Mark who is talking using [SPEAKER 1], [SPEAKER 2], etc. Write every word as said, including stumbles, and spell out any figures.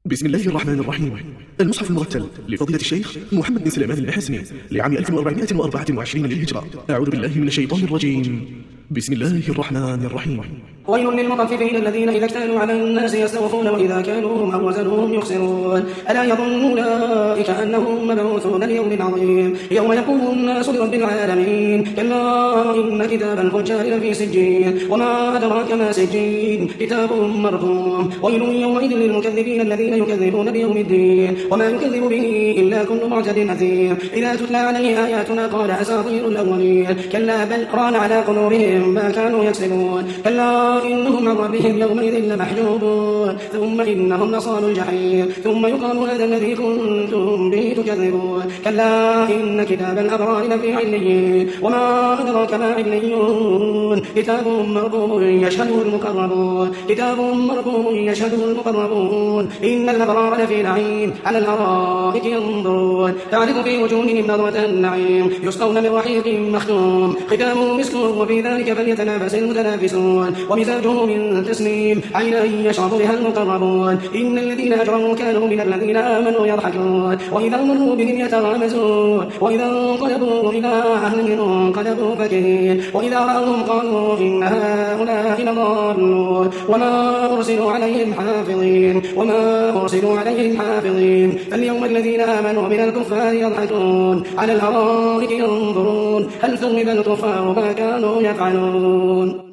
[SPEAKER 1] بسم الله الرحمن الرحيم. المصحف المرتل لفضيلة الشيخ محمد بن سليمان المحاسني لعام ألف وأربعمائة وأربعة وعشرين للهجرة. أعوذ بالله من الشيطان الرجيم. بسم الله الرحمن الرحيم.
[SPEAKER 2] ويل للمطففين الذين إذا اكتالوا على الناس يستوفون وإذا كالوهم أو وزنوهم يخسرون. ألا يظن أولئك أنهم مبعوثون ليوم عظيم يوم يقوم الناس لرب العالمين. كلا إن كتاب الفجار لفي سجين وما أدراك ما سجين كتاب مرقوم. ويل يومئذ للمكذبين الذين يكذبون بيوم الدين وما يكذب به إلا كل معتد أثيم. إذا تتلى عليه آياتنا قال أساطير الأولين. كلا بل ران على قلوبهم ما كانوا يكسبون. كلا إنهم عن ربهم يومئذ لمحجوبون ثم إنهم لصالوا الجحيم ثم يقال هذا الذي كنتم به تكذبون. كلا إن كتاب الأبرار لفي عليين وما أدراك ما عليون. كتاب مرقوم يشهده المقربون كتاب مرقوم يشهده المقربون. إن الأبرار لفي نعيم على الأرائك ينظرون تعرف في وجوههم نظرة النعيم يسقون من رحيق مختوم ختامه مسك وفي ذلك فليتنافس المتنافسون ومزاجه من تسنيم عينا يشرب بها المقربون. إن الذين أجرموا كانوا من الذين آمنوا يضحكون وإذا مروا بهم يتغامزون وإذا انقلبوا إلى أهلهم انقلبوا فكهين وإذا رأوهم قالوا إن هؤلاء لضالون وما أرسلوا عليهم حافظين وما أرسلوا عليهم حافظين. فاليوم الذين آمنوا من الكفار يضحكون على الأرائك ينظرون هل ثوب الكفار ما كانوا يفعلون.